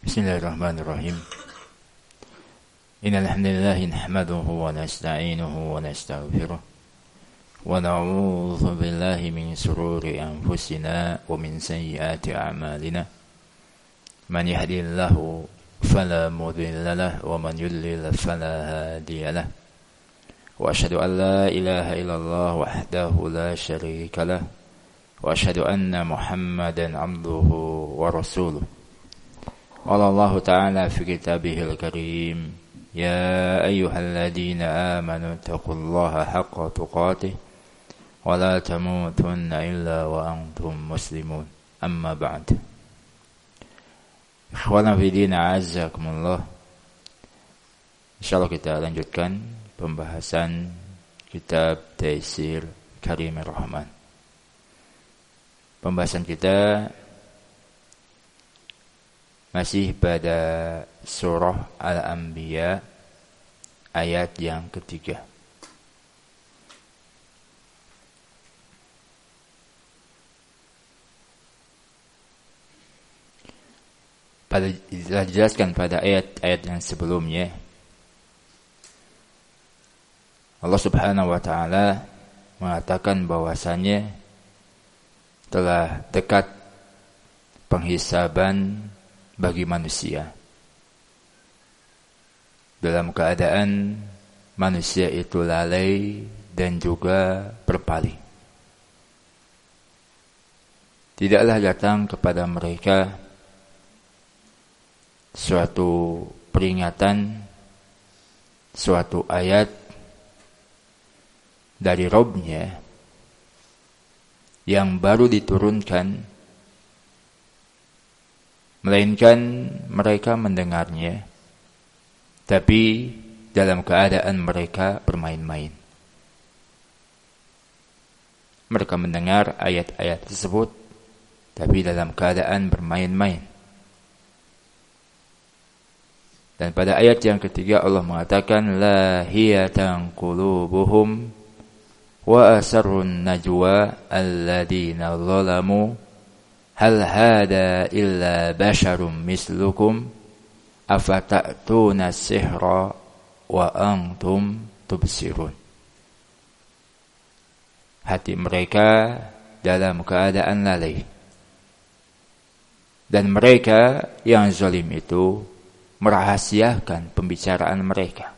Bismillahirrahmanirrahim. Innal hamdalillah nahmaduhu wa nasta'inuhu wa nastaghfiruh wa na'udzu billahi min shururi anfusina wa min sayyiati a'malina. Man yahdihillahu fala mudilla lahu wa man yudlil fala hadiya lahu. Wa asyhadu an la ilaha illallah wahdahu la syarika lahu wa asyhadu anna Muhammadan 'abduhu wa rasuluh. Qala Allah Ta'ala fi kitabihil karim, ya ayyuhalladzina amanu taqullaha haqqa tuqatih wa la tamutunna illa wa antum muslimun. Amma ba'd. Ikhwana fi din, a'azzakumullah. Insyaallah kita lanjutkan pembahasan kitab Taisir Karimir Rahman. Pembahasan kita masih pada surah Al-Anbiya ayat yang ketiga. Telah dijelaskan pada ayat-ayat yang sebelumnya, Allah Subhanahu wa Ta'ala mengatakan bahwasannya telah dekat penghisaban bagi manusia, dalam keadaan manusia itu lalai dan juga berpaling. Tidaklah datang kepada mereka suatu peringatan, suatu ayat dari Rabb-Nya yang baru diturunkan, melainkan mereka mendengarnya, tapi dalam keadaan mereka bermain-main. Mereka mendengar ayat-ayat tersebut, tapi dalam keadaan bermain-main. Dan pada ayat yang ketiga Allah mengatakan, lahiyatan qulubuhum wa asarrun najwa alladina zalamu hal hada illa basharum mislukum afata'tuna sihra wa antum tubsirun. Hati mereka dalam keadaan lalai, dan mereka yang zalim itu merahasiakan pembicaraan mereka.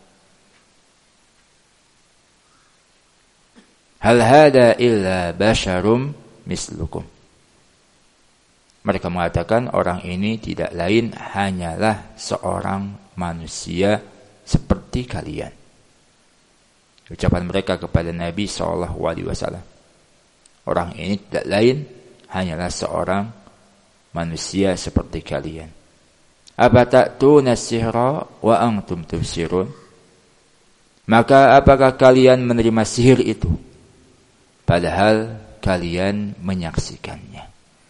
Hal hada illa basharum mislukum. Mereka mengatakan orang ini tidak lain hanyalah seorang manusia seperti kalian. Ucapan mereka kepada Nabi SAW. Orang ini tidak lain hanyalah seorang manusia seperti kalian. Afata'tuna sihra wa antum tubsirun. Maka apakah kalian menerima sihir itu, padahal kalian menyaksikannya?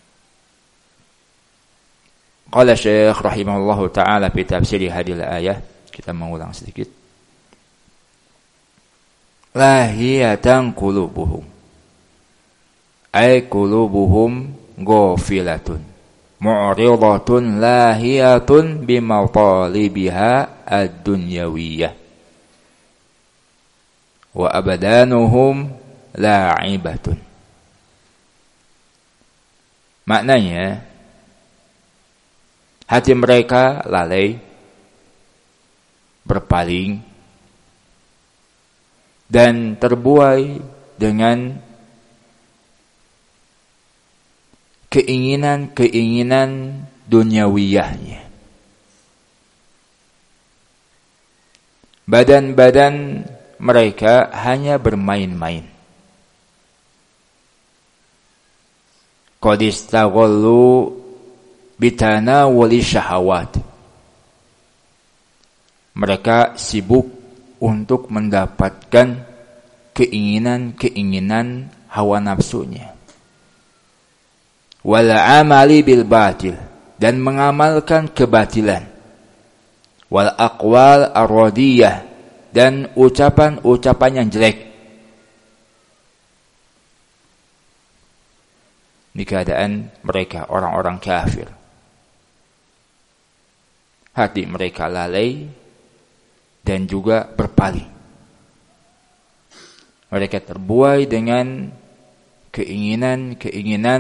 Qala Syekh rahimahullahu ta'ala fi tafsiri hadil ayah. Kita mengulang sedikit. Lahiyatan qulubuhum, ay qulubuhum ghafilatun mu'ridatun lahiyatun bimatalibiha ad-dunyawiyah wa abdanuhum la'ibatun. Maknanya, hati mereka lalai, berpaling, dan terbuai dengan keinginan-keinginan duniawiyahnya. Badan-badan mereka hanya bermain-main. Qad istaghallu bitanawuli syahawat. Mereka sibuk untuk mendapatkan keinginan-keinginan hawa nafsunya. Wal amali bil batil, dan mengamalkan kebatilan. Wal aqwal ar-radiyah, dan ucapan-ucapan yang jelek. Di keadaan mereka orang-orang kafir. hati mereka lalai dan juga berpaling. Mereka terbuai dengan keinginan-keinginan,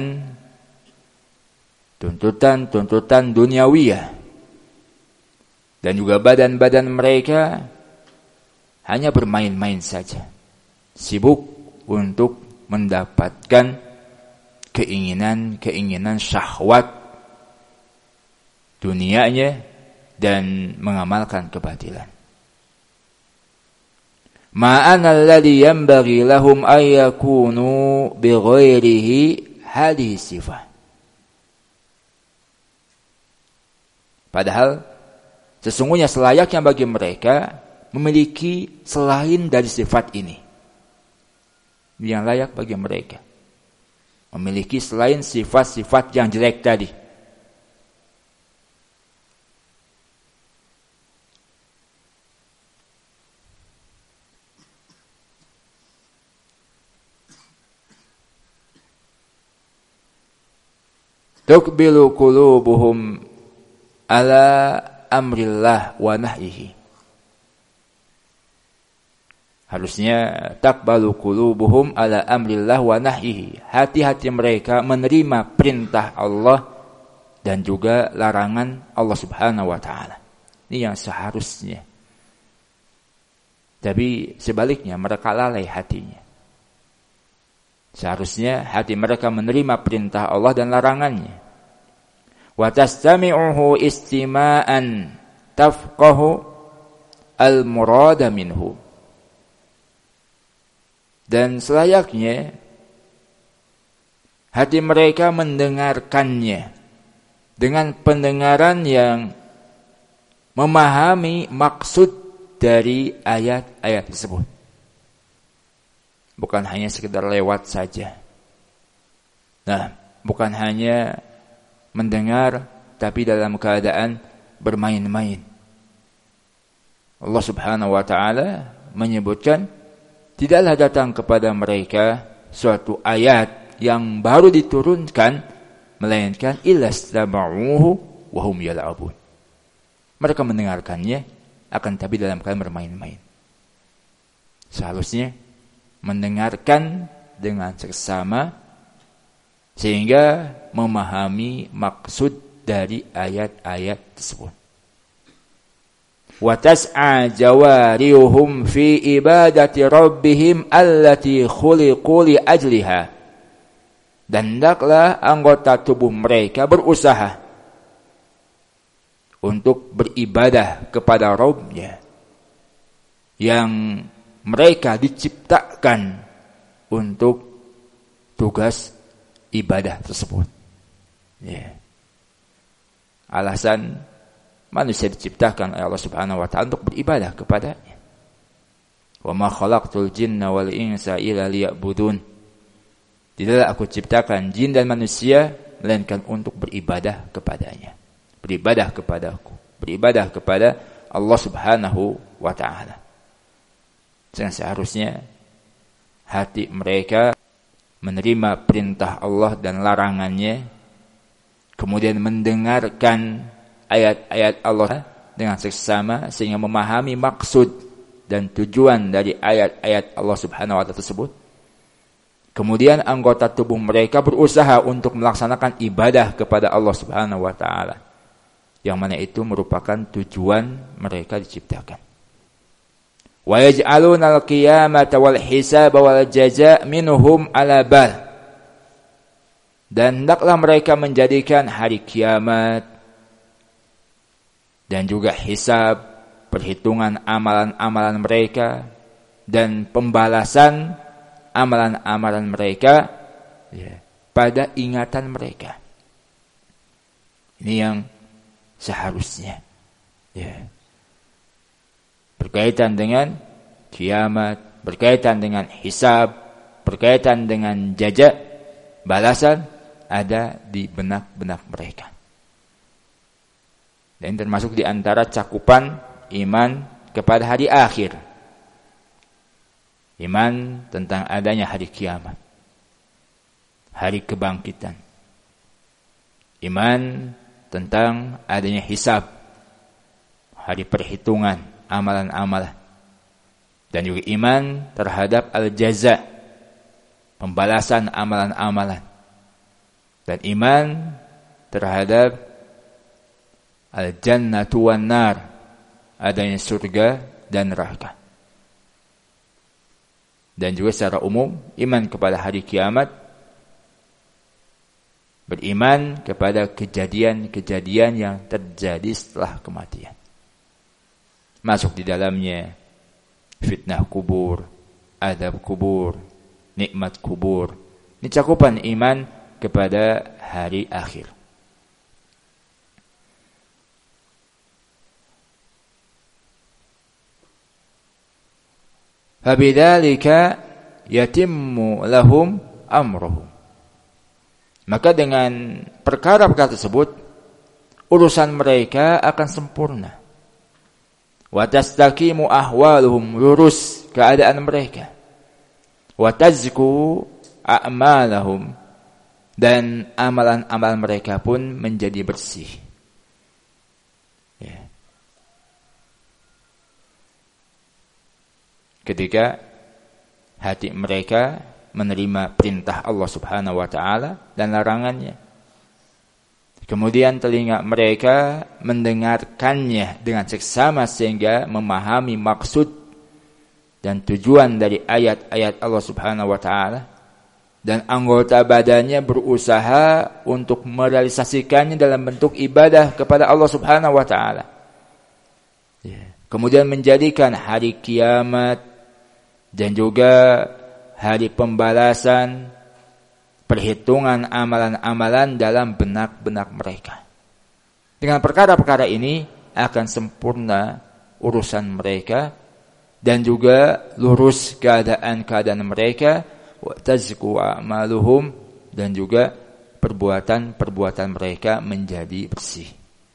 tuntutan-tuntutan duniawiyah. Dan juga badan-badan mereka hanya bermain-main saja. Sibuk untuk mendapatkan keinginan-keinginan syahwat dunianya dan mengamalkan kebatilan. Ma'ana alladhi yanbaghi lahum ayyakunu bighairihi hadhihi sifah. Padahal sesungguhnya selayaknya bagi mereka memiliki selain dari sifat ini. Yang layak bagi mereka memiliki selain sifat-sifat yang jelek tadi. Tuqbilu qulubuhum ala amrillah wa nahyihi. Harusnya taqbalu qulubuhum ala amrillah wa nahyihi. Hati-hati mereka menerima perintah Allah dan juga larangan Allah Subhanahu wa taala. Ini yang seharusnya. Tapi sebaliknya mereka lalai hatinya. Seharusnya hati mereka menerima perintah Allah dan larangannya. Wa tastami'uhu istima'an tafqahu al-murada minhu. Dan selayaknya hati mereka mendengarkannya dengan pendengaran yang memahami maksud dari ayat-ayat tersebut. Bukan hanya sekedar lewat saja. Nah, bukan hanya mendengar tapi dalam keadaan bermain-main. Allah Subhanahu wa taala menyebutkan tidaklah datang kepada mereka suatu ayat yang baru diturunkan melainkan illastama'uhu wa hum yal'abun. Mereka mendengarkannya akan tapi dalam keadaan bermain-main. Seharusnya mendengarkan dengan seksama sehingga memahami maksud dari ayat-ayat tersebut. Wa tas'a jawarihum fi ibadati rabbihim allati khuliqu li ajliha. Dan hendaklah anggota tubuh mereka berusaha untuk beribadah kepada Rabb-nya yang mereka diciptakan untuk tugas ibadah tersebut. Ya. Alasan manusia diciptakan oleh Allah Subhanahu wa taala untuk beribadah kepada-Nya. Wa ma khalaqtul jinna wal insa illa liya'budun. Tidaklah aku ciptakan jin dan manusia melainkan untuk beribadah kepada-Nya. Beribadah kepadaku, beribadah kepada Allah Subhanahu wa taala. Jangan seharusnya hati mereka menerima perintah Allah dan larangannya, kemudian mendengarkan ayat-ayat Allah dengan seksama sehingga memahami maksud dan tujuan dari ayat-ayat Allah Subhanahu wa taala tersebut. Kemudian anggota tubuh mereka berusaha untuk melaksanakan ibadah kepada Allah Subhanahu wa taala, yang mana itu merupakan tujuan mereka diciptakan. Wa yaj'aluna al-qiyamata wal hisaba wal jazaa' minhum 'ala bal. Dan hendaklah mereka menjadikan hari kiamat dan juga hisab, perhitungan amalan-amalan mereka dan pembalasan amalan-amalan mereka pada ingatan mereka. Ini yang seharusnya berkaitan dengan kiamat, berkaitan dengan hisab, berkaitan dengan jaza, balasan ada di benak-benak mereka. Dan termasuk di antara cakupan iman kepada hari akhir. Iman tentang adanya hari kiamat, hari kebangkitan. Iman tentang adanya hisab, hari perhitungan amalan-amalan. Dan juga iman terhadap al-jaza, pembalasan amalan-amalan. Dan iman terhadap al-jannatu wan nar, adanya surga dan neraka. Dan juga secara umum iman kepada hari kiamat, beriman kepada kejadian-kejadian yang terjadi setelah kematian. Masuk di dalamnya fitnah kubur, adab kubur, nikmat kubur. Ini cakupan iman kepada hari akhir. Fabidzalika yatimmu lahum amruhum. Maka dengan perkara-perkara tersebut urusan mereka akan sempurna. Wa tastaqimu ahwaluhum, lurus keadaan mereka. Wa tazku a'malahum, dan amalan-amalan mereka pun menjadi bersih. Ya. Ketika hati mereka menerima perintah Allah Subhanahu wa taala dan larangannya. Kemudian telinga mereka mendengarkannya dengan seksama sehingga memahami maksud dan tujuan dari ayat-ayat Allah Subhanahu wa taala, dan anggota badannya berusaha untuk merealisasikannya dalam bentuk ibadah kepada Allah Subhanahu wa taala. Kemudian menjadikan hari kiamat dan juga hari pembalasan, perhitungan amalan-amalan dalam benak-benak mereka. Dengan perkara-perkara ini akan sempurna urusan mereka dan juga lurus keadaan-keadaan mereka, wa tazku a'maluhum, dan juga perbuatan-perbuatan mereka menjadi bersih.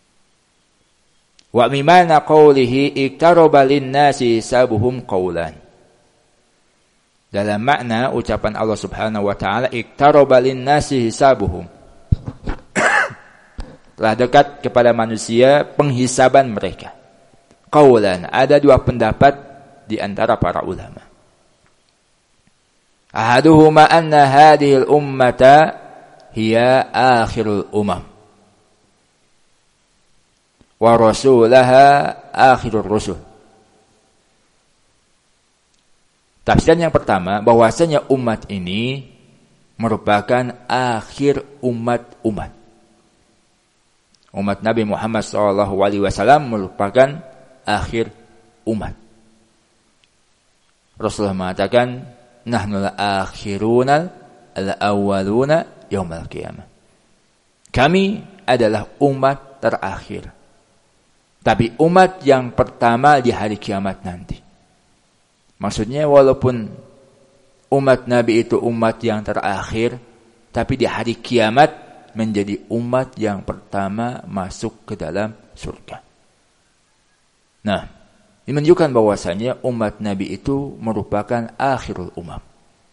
Wa mimana qawlihi iktaraba lin-nasi sabuhum qawlan. Dalam makna ucapan Allah Subhanahu wa taala, iktaraba lin-nasi hisabuhum, telah dekat kepada manusia penghisaban mereka. Qaulan, ada dua pendapat di antara para ulama. Ahaduhuma anna hadhihi al-ummata hiya akhirul umam wa rasulaha akhirur rusul. Tafsiran yang pertama, bahwasanya umat ini merupakan akhir umat-umat. Umat Nabi Muhammad SAW merupakan akhir umat. Rasulullah mengatakan, Nahnu al-akhiruna al-awwaluna yaumal qiyamah. Kami adalah umat terakhir, tapi umat yang pertama di hari kiamat nanti. Maksudnya walaupun umat Nabi itu umat yang terakhir, tapi di hari kiamat menjadi umat yang pertama masuk ke dalam surga. Nah, ini menunjukkan bahwasanya umat Nabi itu merupakan akhirul umam.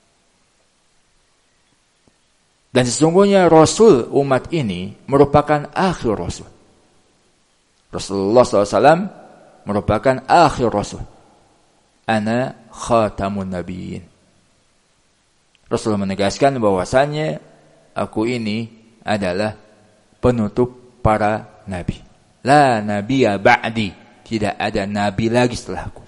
Dan sesungguhnya Rasul umat ini merupakan akhir Rasul. Rasulullah SAW merupakan akhir Rasul. Ana khatamun nabiyyin. Rasulullah menegaskan bahwasannya aku ini adalah penutup para nabi. La nabiyya ba'di, tidak ada nabi lagi setelahku.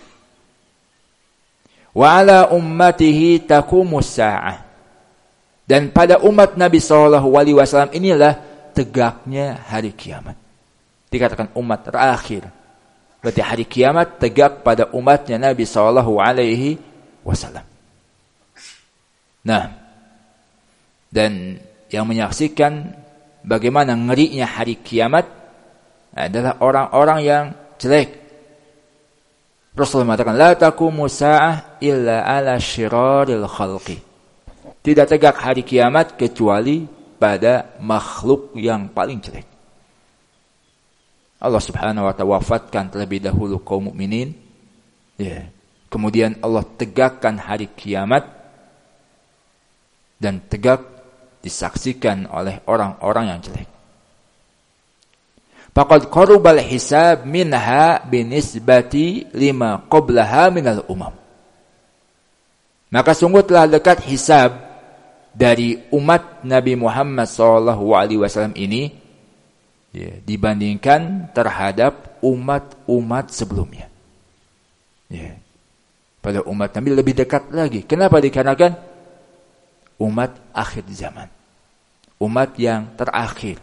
Wa ala ummatihi taqumus sa'ah. Dan pada umat Nabi SAW inilah tegaknya hari kiamat. Dikatakan umat terakhir. Berarti hari kiamat tegak pada umatnya Nabi SAW. Nah, dan yang menyaksikan bagaimana ngerinya hari kiamat adalah orang-orang yang jelek. Rasulullah mengatakan, La taqumu sa'ah illa ala syiraril khalqi. Tidak tegak hari kiamat kecuali pada makhluk yang paling jelek. Allah Subhanahu wa ta'ala wafatkan terlebih dahulu kaum mukminin. Ya. Kemudian Allah tegakkan hari kiamat dan tegak disaksikan oleh orang-orang yang jelek. Faqad qarubal hisab minha binisbati lima qablaha minal umam. Maka sungguh telah dekat hisab dari umat Nabi Muhammad SAW ini dibandingkan terhadap umat-umat sebelumnya. Pada umat Nabi lebih dekat lagi. Kenapa? Dikarenakan umat akhir zaman. Umat yang terakhir.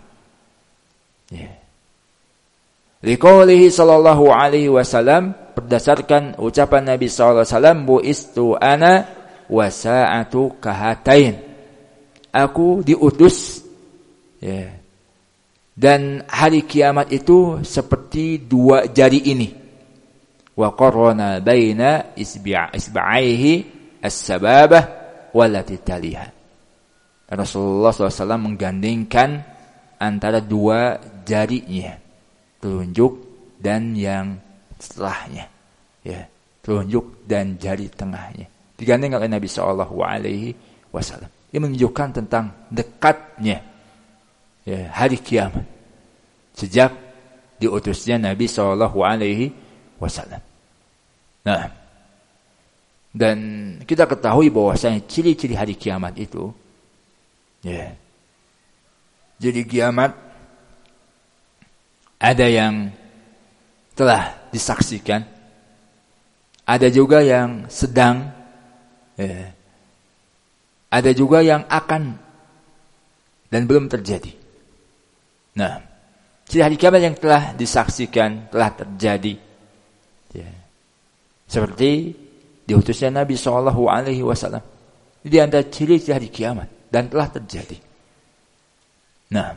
Liqaulihi sallallahu alaihi wasallam, berdasarkan ucapan Nabi sallallahu alaihi wasallam, buistu ana wa sa'atu kahatain. Aku diutus dan hari kiamat itu seperti dua jari ini. Wa qarrana baina isba'aihi as-sababah wallati taliha. Rasulullah SAW menggandengkan antara dua jarinya, telunjuk dan yang setelahnya, telunjuk dan jari tengahnya, digandeng oleh Nabi SAW. Ini menunjukkan tentang dekatnya hari kiamat sejak diutusnya Nabi SAW. Nah, dan kita ketahui bahwasanya ciri-ciri hari kiamat itu, jadi kiamat ada yang telah disaksikan, ada juga yang sedang, ada juga yang akan dan belum terjadi. Nah, ciri hari kiamat yang telah disaksikan, telah terjadi, seperti diutusnya Nabi SAW. Di antara ciri hari kiamat dan telah terjadi. Nah,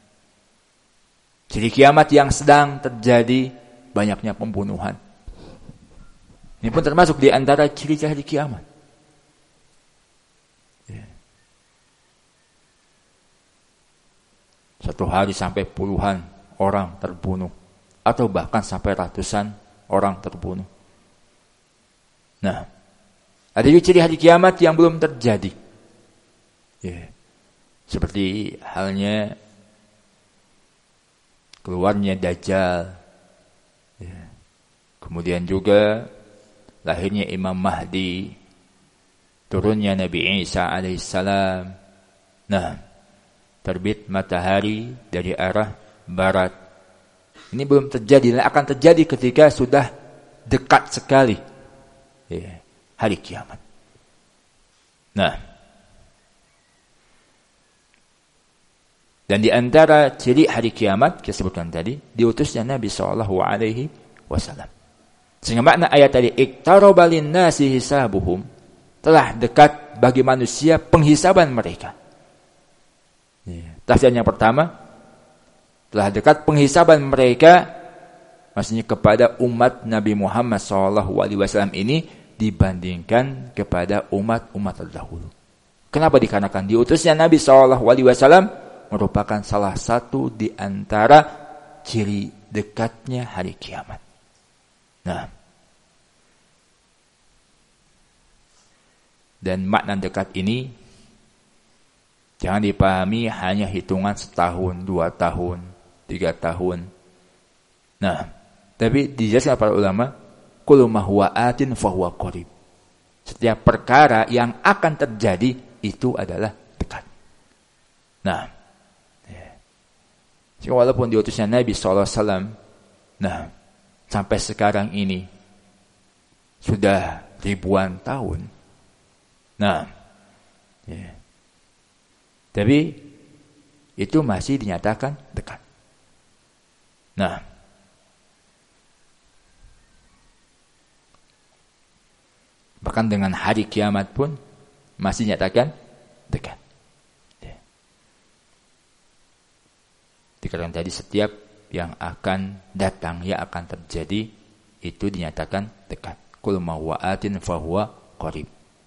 ciri kiamat yang sedang terjadi, banyaknya pembunuhan. Ini pun termasuk di antara ciri hari kiamat. Satu hari sampai puluhan orang terbunuh, atau bahkan sampai ratusan orang terbunuh. Nah, ada juga ciri hari kiamat yang belum terjadi. Seperti halnya keluarnya Dajjal, kemudian juga lahirnya Imam Mahdi, turunnya Nabi Isa alaihissalam. Nah, terbit matahari dari arah barat. Ini belum terjadi, akan terjadi ketika sudah dekat sekali hari kiamat. Nah, dan di antara ciri hari kiamat kita sebutkan tadi, diutusnya Nabi SAW. Sehingga makna ayat tadi, iqtaraba lin-nasi hisabuhum, telah dekat bagi manusia penghisaban mereka. Tafsir yang pertama, telah dekat penghisaban mereka, maksudnya kepada umat Nabi Muhammad SAW ini dibandingkan kepada umat-umat terdahulu. Kenapa? Dikarenakan diutusnya Nabi SAW merupakan salah satu di antara ciri dekatnya hari kiamat. Nah, dan makna dekat ini jangan dipahami hanya hitungan setahun, 2 tahun, 3 tahun. Nah, tapi dijelaskan para ulama, kullu ma huwa atin fahuwa qarib. Setiap perkara yang akan terjadi itu adalah dekat. Nah, jadi walaupun diutusnya Nabi SAW, nah, sampai sekarang ini sudah ribuan tahun. Nah, tapi itu masih dinyatakan dekat. Nah, bahkan dengan hari kiamat pun masih dinyatakan dekat. Dikatakan tadi setiap yang akan datang, yang akan terjadi, itu dinyatakan dekat. Qul ma huwa atin fahuwa qarib.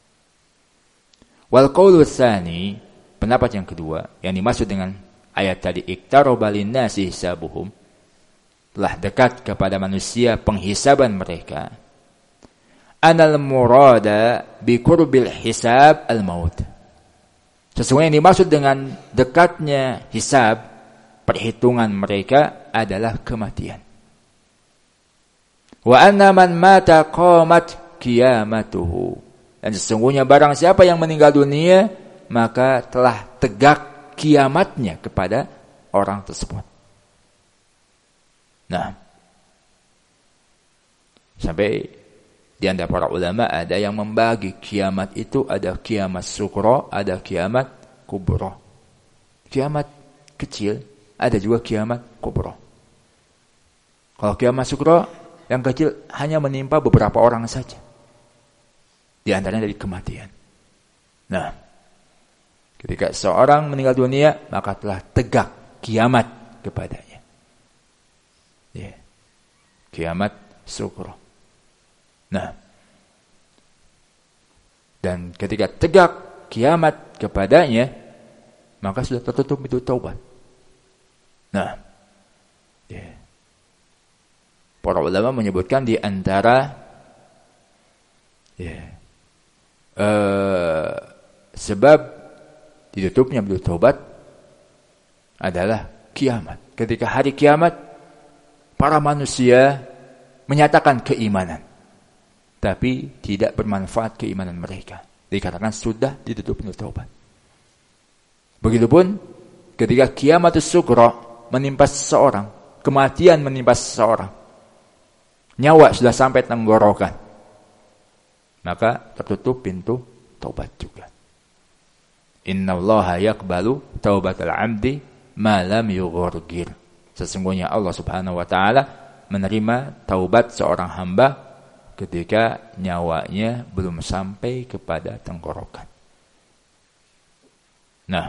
Wal qaulu tsani, pendapat yang kedua yang dimaksud dengan ayat tadi, iqtaraba lin-nasi hisabuhum, telah dekat kepada manusia penghisaban mereka. Anal murada bi qurbil hisab al maut. Sesungguhnya yang dimaksud dengan dekatnya hisab, perhitungan mereka adalah kematian. Wa anna man mata qamat qiyamatuhu. Dan sesungguhnya barang siapa yang meninggal dunia, maka telah tegak kiamatnya kepada orang tersebut. Nah, sampai di antara para ulama ada yang membagi kiamat itu, ada kiamat sukra, ada kiamat kubra. Kiamat kecil, ada juga kiamat kubra. Kalau kiamat sukra, yang kecil hanya menimpa beberapa orang saja. Di antaranya dari kematian. Nah, ketika seorang meninggal dunia, maka telah tegak kiamat kepadanya. Ya. Kiamat sukra. Nah, dan ketika tegak kiamat kepadanya, maka sudah tertutup pintu taubat. Nah, ya. Para ulama menyebutkan di antara sebab ditutupnya pintu taubat adalah kiamat. Ketika hari kiamat, para manusia menyatakan keimanan, tapi tidak bermanfaat keimanan mereka, dikarenakan sudah ditutup pintu taubat. Begitupun ketika kiamat sukra menimpa seseorang, kematian menimpa seseorang, nyawa sudah sampai tenggorokan, maka tertutup pintu taubat juga. Innallaha yaqbalu taubatal 'abdi ma lam yughurgir. Sesungguhnya Allah Subhanahu wa taala menerima taubat seorang hamba ketika nyawanya belum sampai kepada tenggorokan. Nah,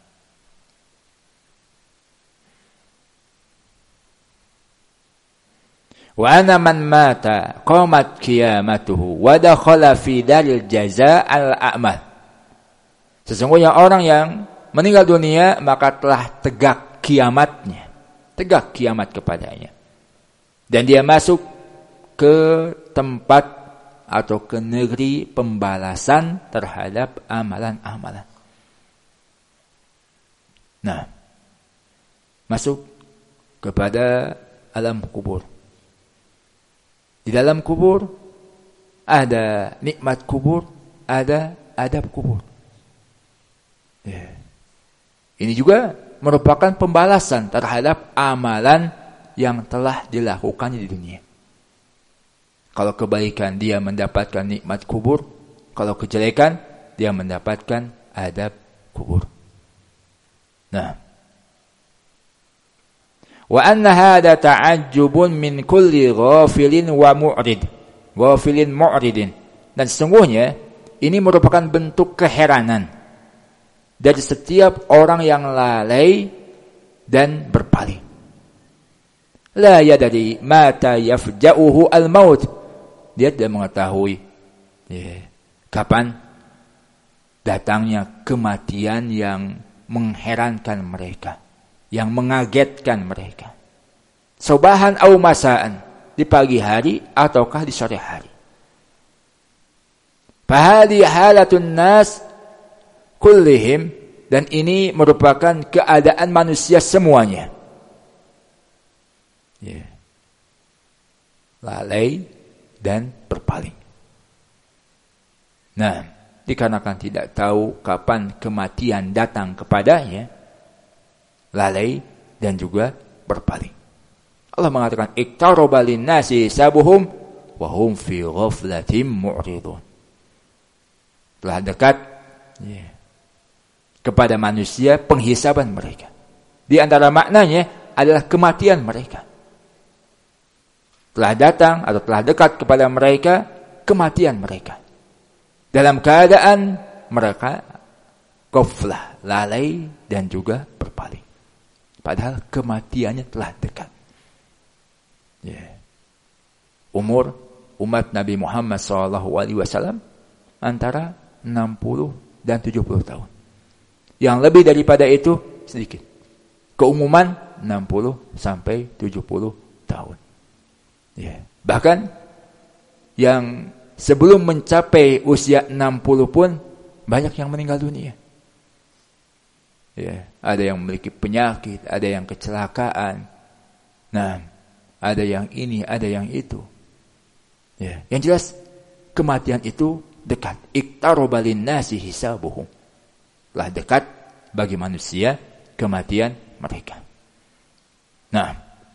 wa ana man mata qamat qiyamatuhu wa dakhala fi daril jazaa al-a'mal. Sesungguhnya orang yang meninggal dunia maka telah tegak kiamatnya, tegak kiamat kepadanya, dan dia masuk ke tempat atau ke negeri pembalasan terhadap amalan-amalan. Nah, masuk kepada alam kubur. Di dalam kubur ada nikmat kubur, ada adab kubur. Ya. Ini juga merupakan pembalasan terhadap amalan yang telah dilakukannya di dunia. Kalau kebaikan dia mendapatkan nikmat kubur, kalau kejelekan dia mendapatkan adab kubur. Nah, wa anna hadha ta'ajjubun min kulli ghafilin wa mu'rid. Ghafilin mu'ridin. Dan sesungguhnya ini merupakan bentuk keheranan dari setiap orang yang lalai dan berpaling. La yadri mata yafja'uhu al-maut. Dia tidak mengetahui kapan datangnya kematian yang mengherankan mereka, yang mengagetkan mereka. Sobahan au masaan, di pagi hari ataukah di sore hari. Fahadi halatun nas kullihim, dan ini merupakan keadaan manusia semuanya. Lalai dan berpaling. Nah, dikarenakan tidak tahu kapan kematian datang kepadanya, lalai dan juga berpaling. Allah mengatakan iqtaraba lin-nasi hisabuhum wa hum fi ghaflatin mu'ridun. Telah dekat kepada manusia penghisaban mereka. Di antara maknanya adalah kematian mereka. Telah datang atau telah dekat kepada mereka kematian mereka. Dalam keadaan mereka ghaflah, lalai dan juga berpaling. Padahal kematiannya telah dekat. Umur umat Nabi Muhammad SAW antara 60 dan 70 tahun. Yang lebih daripada itu sedikit. Keumuman 60 sampai 70 tahun. Bahkan yang sebelum mencapai usia 60 pun banyak yang meninggal dunia. Ya, ada yang memiliki penyakit, ada yang kecelakaan. Nah, ada yang ini, ada yang itu. Ya, yang jelas kematian itu dekat. Iqtaraba linnasi hisabuhum. Telah dekat bagi manusia kematian mereka. Nah,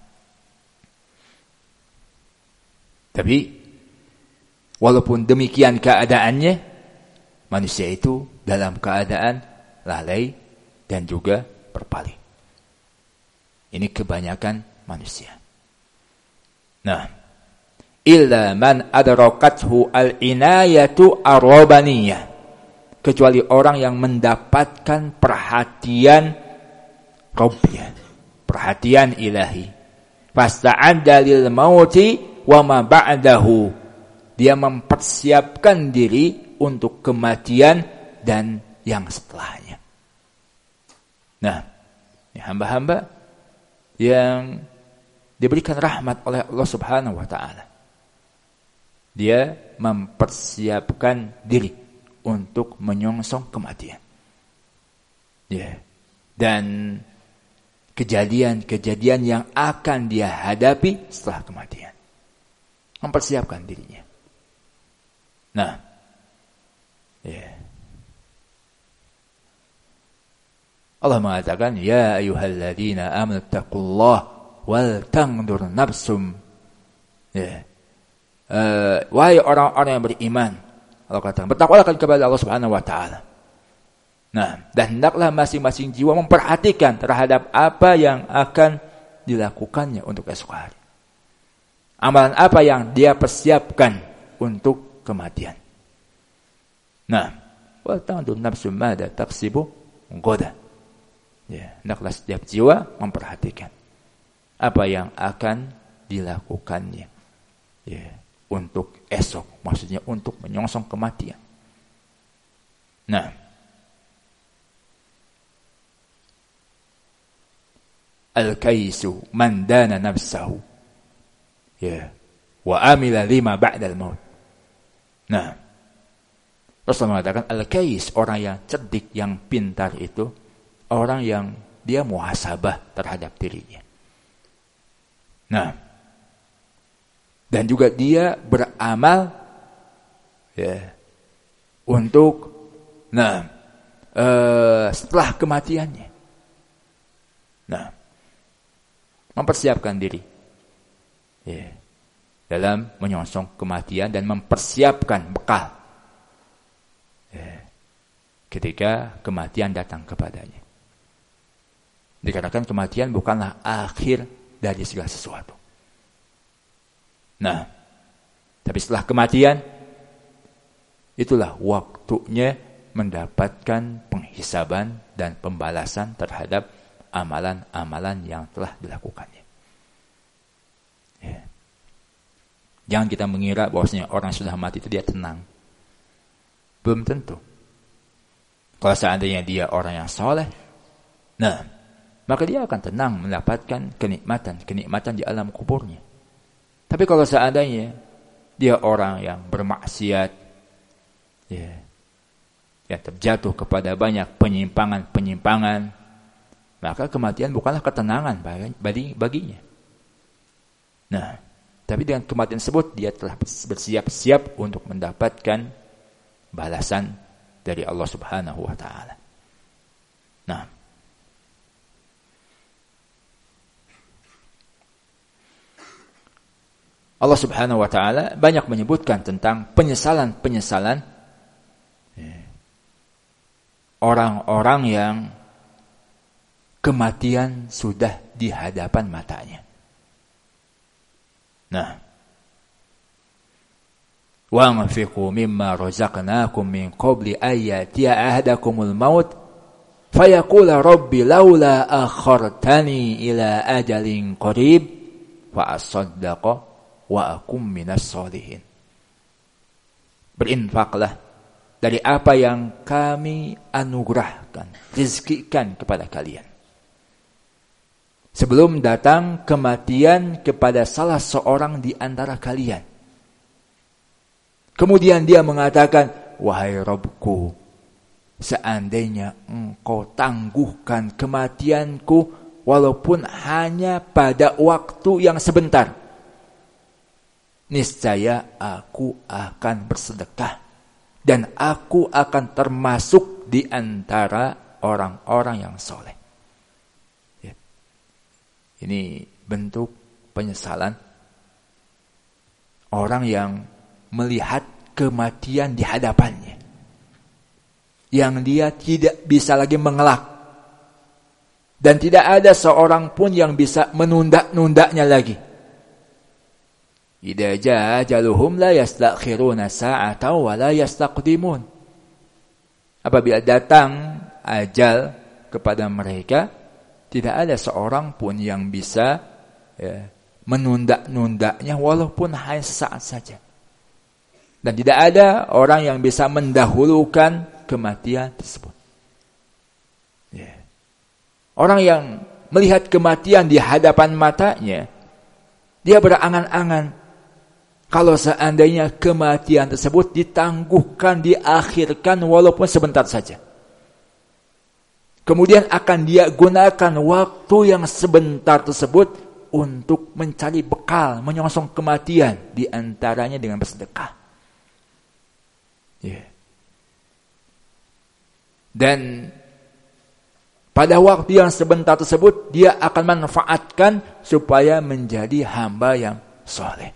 tapi walaupun demikian keadaannya, manusia itu dalam keadaan lalai dan juga berpaling. Ini kebanyakan manusia. Nah, illa man adrakathu al-inayatu ar-rabbaniyah, kecuali orang yang mendapatkan perhatian Rabbiyah, perhatian ilahi. Fasta'adda lil mauti wa ma ba'dahu, dia mempersiapkan diri untuk kematian dan yang setelahnya. Nah, hamba-hamba yang diberikan rahmat oleh Allah Subhanahu wa taala, dia mempersiapkan diri untuk menyongsong kematian. Ya. Dan kejadian-kejadian yang akan dia hadapi setelah kematian. Mempersiapkan dirinya. Nah, ya. Allah mengatakan, ya ayyuhalladzina amanu taqullaha wal tanzur nafsum. Ya. Wahai orang-orang yang beriman, Allah katakan, bertakwalah kepada Allah Subhanahu wa taala. Nah, dan hendaklah masing-masing jiwa memperhatikan terhadap apa yang akan dilakukannya untuk esok hari. Amalan apa yang dia persiapkan untuk kematian. Nah, wal tanzur nafsum madza taksibu ghadan. Ya, hendaklah setiap jiwa memperhatikan apa yang akan dilakukannya. Ya, untuk esok, maksudnya untuk menyongsong kematian. Nah, al-kaisu man dana nafsahu, ya, wa amila lima ba'dal maut. Nah, Rasulullah mengatakan al-kais, orang yang cerdik, yang pintar itu orang yang dia muhasabah terhadap dirinya. Nah, dan juga dia beramal ya untuk setelah kematiannya. Nah, mempersiapkan diri ya dalam menyongsong kematian dan mempersiapkan bekal ya, ketika kematian datang kepadanya. Dikarenakan kematian bukanlah akhir dari segala sesuatu. Nah, tapi setelah kematian, itulah waktunya mendapatkan penghisaban dan pembalasan terhadap amalan-amalan yang telah dilakukannya. Ya. Jangan kita mengira bahwasanya orang yang sudah mati itu dia tenang. Belum tentu. Kalau seandainya dia orang yang soleh, nah, maka dia akan tenang mendapatkan kenikmatan di alam kuburnya. Tapi kalau seandainya dia orang yang bermaksiat, ya, yang terjatuh kepada banyak penyimpangan, maka kematian bukanlah ketenangan baginya. Nah, tapi dengan kematian tersebut dia telah bersiap-siap untuk mendapatkan balasan dari Allah Subhanahu wa taala. Nah, Allah Subhanahu wa taala banyak menyebutkan tentang penyesalan-penyesalan orang-orang yang kematian sudah di hadapan matanya. Nah, wa anfiqu mimma razaqnakum min qabli ayati ahadakumul maut fayaqula rabbi laula akhartani ila ajalin qarib fa asaddaqa wa akum minas sholihin. Berinfaklah dari apa yang kami anugerahkan, rezekikan kepada kalian, sebelum datang kematian kepada salah seorang di antara kalian. Kemudian dia mengatakan, wahai Rabbku, seandainya engkau tangguhkan kematianku walaupun hanya pada waktu yang sebentar, niscaya aku akan bersedekah dan aku akan termasuk di antara orang-orang yang soleh. Ya. Ini bentuk penyesalan orang yang melihat kematian di hadapannya, yang dia tidak bisa lagi mengelak, dan tidak ada seorang pun yang bisa menunda-nundanya lagi. Idza jaa ajaluhum la yastakhiruna sa'atan wa la yastaqdimun. Apabila datang ajal kepada mereka, tidak ada seorang pun yang bisa menunda-nundanya walaupun hanya sesaat saja. Dan tidak ada orang yang bisa mendahulukan kematian tersebut. Orang yang melihat kematian di hadapan matanya, dia berangan-angan kalau seandainya kematian tersebut ditangguhkan, diakhirkan walaupun sebentar saja. Kemudian akan dia gunakan waktu yang sebentar tersebut untuk mencari bekal, menyongsong kematian, di antaranya dengan bersedekah. Dan pada waktu yang sebentar tersebut, dia akan manfaatkan supaya menjadi hamba yang soleh.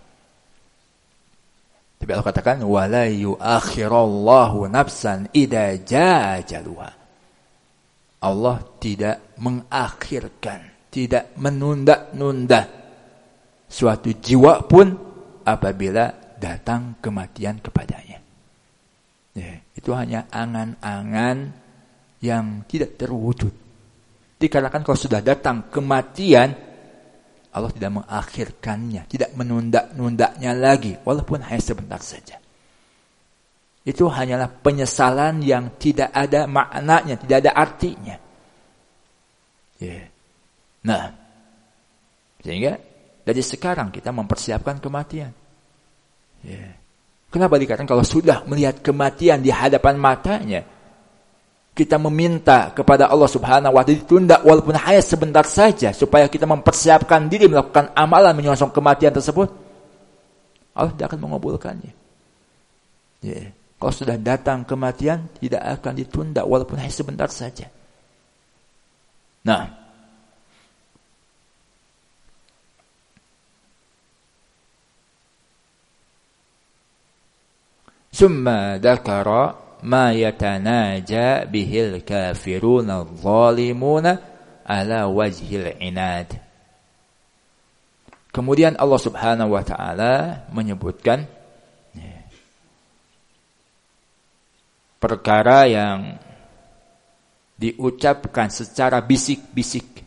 Tapi Allah katakan, وَلَا يُؤَخِّرَ اللَّهُ نَفْسًا إِذَا جَاءَ أَجَلُهَا. Allah tidak mengakhirkan, tidak menunda-nunda suatu jiwa pun apabila datang kematian kepadanya. Itu hanya angan-angan yang tidak terwujud. Dikarenakan kalau sudah datang kematian, Allah tidak mengakhirkannya, tidak menunda-nundanya lagi, walaupun hanya sebentar saja. Itu hanyalah penyesalan yang tidak ada maknanya, tidak ada artinya. Nah, sehingga dari sekarang kita mempersiapkan kematian. Kenapa dikatakan kalau sudah melihat kematian di hadapan matanya, kita meminta kepada Allah Subhanahu wa Ta'ala ditunda walaupun hanya sebentar saja, supaya kita mempersiapkan diri melakukan amalan menyongsong kematian tersebut? Allah tidak akan mengabulkannya. Kalau sudah datang kematian, tidak akan ditunda walaupun hanya sebentar saja. Nah, summa dzakara ma yatanaja bihil kafiruna adh-dhalimuna ala wajhil inad. Kemudian Allah Subhanahu wa Ta'ala menyebutkan perkara yang diucapkan secara bisik-bisik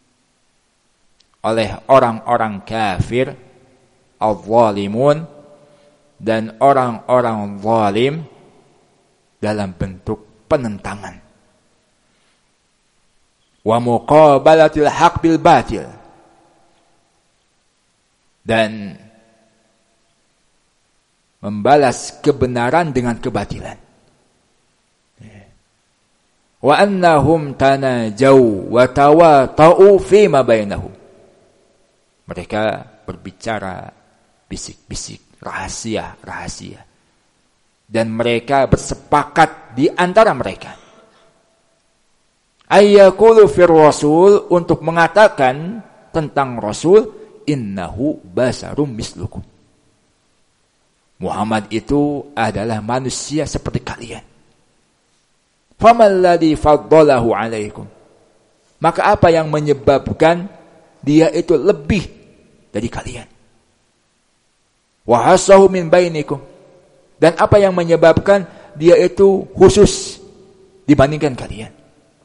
oleh orang-orang kafir, adh-dhalimun, dan orang-orang zalim, dalam bentuk penentangan. Wa muqabalatil haq bil batil. Dan membalas kebenaran dengan kebatilan. Wa annahum tanajaw wa tawata'u fima bainahum. Mereka berbicara bisik-bisik, rahasia-rahasia. Dan mereka bersepakat di antara mereka. Ayyakulu fir rasul, untuk mengatakan tentang Rasul, innahu basarum mislukum. Muhammad itu adalah manusia seperti kalian. Famal ladzi faddalahu alaikum. Maka apa yang menyebabkan dia itu lebih dari kalian? Wa hasahu min bainikum. Dan apa yang menyebabkan dia itu khusus dibandingkan kalian?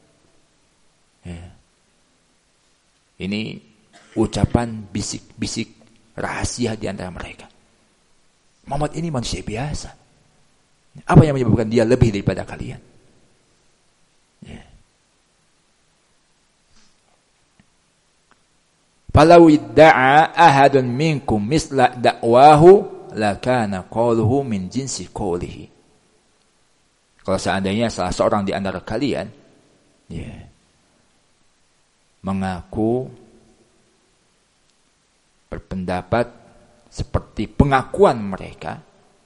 Ini ucapan bisik-bisik rahasia di antara mereka. Muhammad ini manusia biasa. Apa yang menyebabkan dia lebih daripada kalian? Falau idda'a ahadun minkum misla da'wahu lakana qawluhu min jinsi qawlihi. Kalau seandainya salah seorang di antara kalian mengaku berpendapat seperti pengakuan mereka,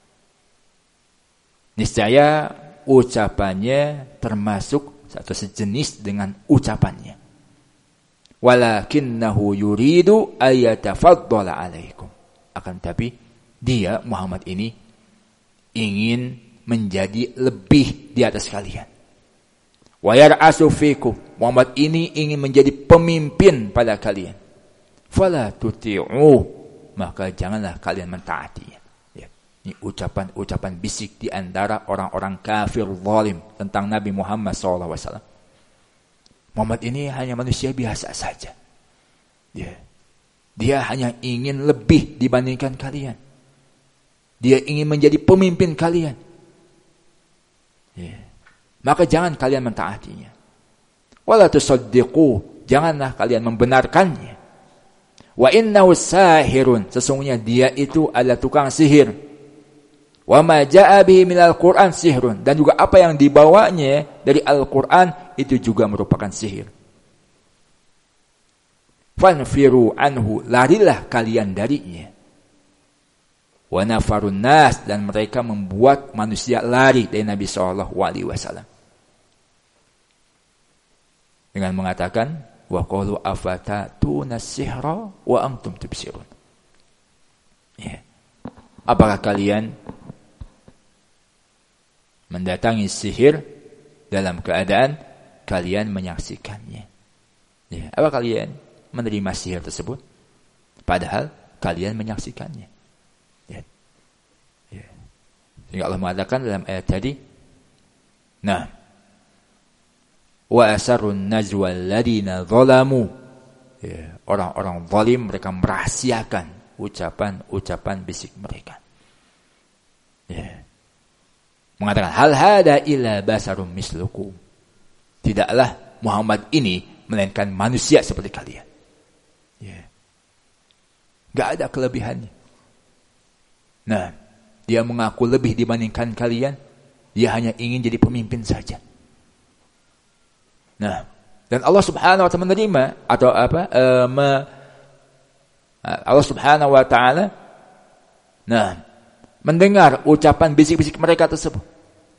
niscaya ucapannya termasuk atau sejenis dengan ucapannya. Walakinnahu yuridu ayatafaddala alaikum. Akan tapi dia Muhammad ini ingin menjadi lebih di atas kalian. Wa yar'asu fikum. Muhammad ini ingin menjadi pemimpin pada kalian. Fala tuti'u. Maka janganlah kalian mentaatinya. Ini ucapan-ucapan bisik di antara orang-orang kafir zalim tentang Nabi Muhammad SAW. Muhammad ini hanya manusia biasa saja. Dia hanya ingin lebih dibandingkan kalian. Dia ingin menjadi pemimpin kalian. Maka jangan kalian mentaatinya. Wala tusaddiqu. Janganlah kalian membenarkannya. Wa innahu sahirun. Sesungguhnya dia itu adalah tukang sihir. Wa ma jaa bihi minal Qur'an sihrun, dan juga apa yang dibawanya dari Al-Qur'an itu juga merupakan sihir. Fanfiru anhu, larilah kalian darinya. Wa nafarun nas, dan mereka membuat manusia lari dari Nabi SAW. Dengan mengatakan wa qalu afatatuna sihra wa antum tubsirun. Apakah kalian mendatangi sihir dalam keadaan kalian menyaksikannya? Apa kalian menerima sihir tersebut padahal kalian menyaksikannya? Sehingga Allah mengatakan dalam ayat tadi, wa asarun najwa alladina zalamu. Orang-orang zalim mereka merahasiakan ucapan-ucapan bisik mereka. Mengatakan hal hada illa basarum mislukum. Tidaklah Muhammad ini melainkan manusia seperti kalian. Gak ada kelebihannya. Dia mengaku lebih dibandingkan kalian. Dia hanya ingin jadi pemimpin saja. Dan Allah Subhanahu wa taala menerima atau Allah Subhanahu wa taala mendengar ucapan bisik-bisik mereka tersebut.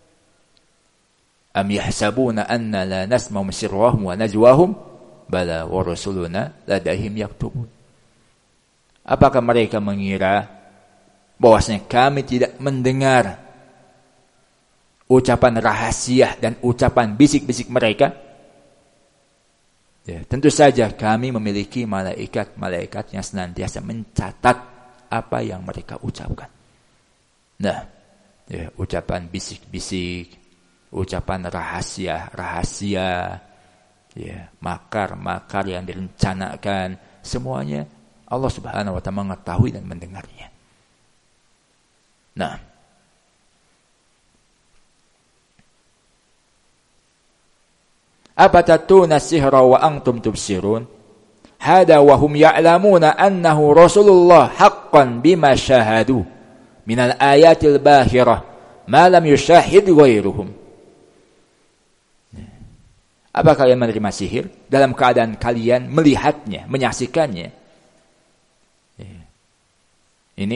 Am yahsabuna anna la nasma'u sirrahum wa najwahum bala wa rasuluna ladahim yaktubun. Apakah mereka mengira bahwasanya kami tidak mendengar ucapan rahasia dan ucapan bisik-bisik mereka? Tentu saja kami memiliki malaikat-malaikat yang senantiasa mencatat apa yang mereka ucapkan. Ucapan bisik-bisik, ucapan rahasia, makar-makar yang direncanakan, semuanya Allah Subhanahu wa taala mengetahui dan mendengarnya. Apatatuna sihra wa antum tubsirun hada wa hum ya'lamuna annahu Rasulullah haqqan bima syahadu minal ayatil bahirah ma lam yushahid ghairuhum. Apa kalian menerima sihir dalam keadaan kalian melihatnya, menyaksikannya? Ini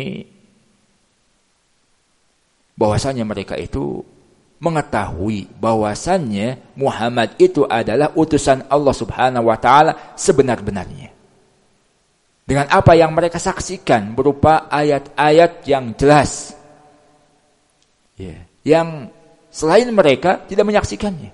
bahwasanya mereka itu mengetahui bahwasannya Muhammad itu adalah utusan Allah Subhanahu wa taala sebenar-benarnya. Dengan apa yang mereka saksikan berupa ayat-ayat yang jelas. Yang selain mereka tidak menyaksikannya.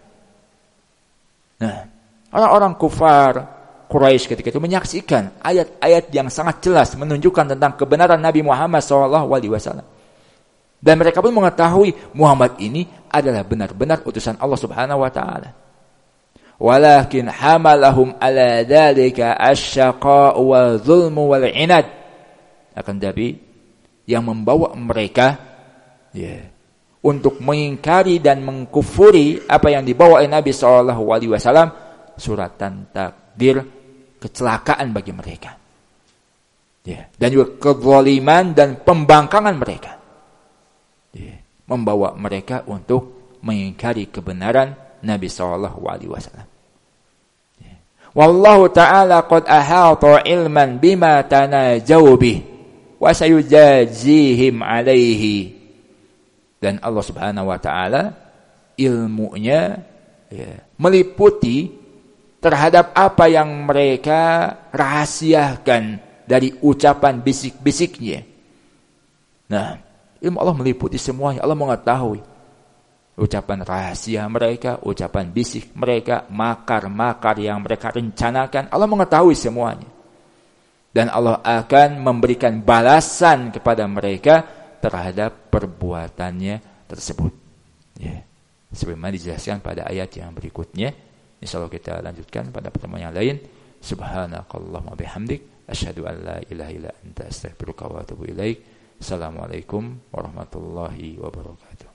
Orang-orang kufar Quraisy ketika itu menyaksikan ayat-ayat yang sangat jelas menunjukkan tentang kebenaran Nabi Muhammad SAW. Dan mereka pun mengetahui Muhammad ini adalah benar-benar utusan Allah Subhanahu wa taala. Walakin hamalahum ala dzalika asy-syaqa' wa dzulm wal 'inad. Akan tapi yang membawa mereka untuk mengingkari dan mengkufuri apa yang dibawa oleh Nabi SAW, suratan takdir, kecelakaan bagi mereka. Dan juga kezaliman dan pembangkangan mereka. Membawa mereka untuk mengingkari kebenaran Nabi SAW. Wallahu ta'ala qad ahata ilman bima tanajaw bih wa sayujazihim alaihi. Dan Allah Subhanahu wa taala ilmunya meliputi terhadap apa yang mereka rahasiakan dari ucapan bisik-bisiknya. Nah, ilmu Allah meliputi semuanya. Allah mengetahui ucapan rahasia mereka, ucapan bisik mereka, makar-makar yang mereka rencanakan. Allah mengetahui semuanya. Dan Allah akan memberikan balasan kepada mereka terhadap perbuatannya tersebut. Ya. Sebagaimana dijelaskan pada ayat yang berikutnya. Insyaallah kita lanjutkan pada pertemuan yang lain. Subhanakallahumma bihamdik asyhadu an la ilaha illa anta astaghfiruka wa atubu ilaik. Assalamualaikum warahmatullahi wabarakatuh.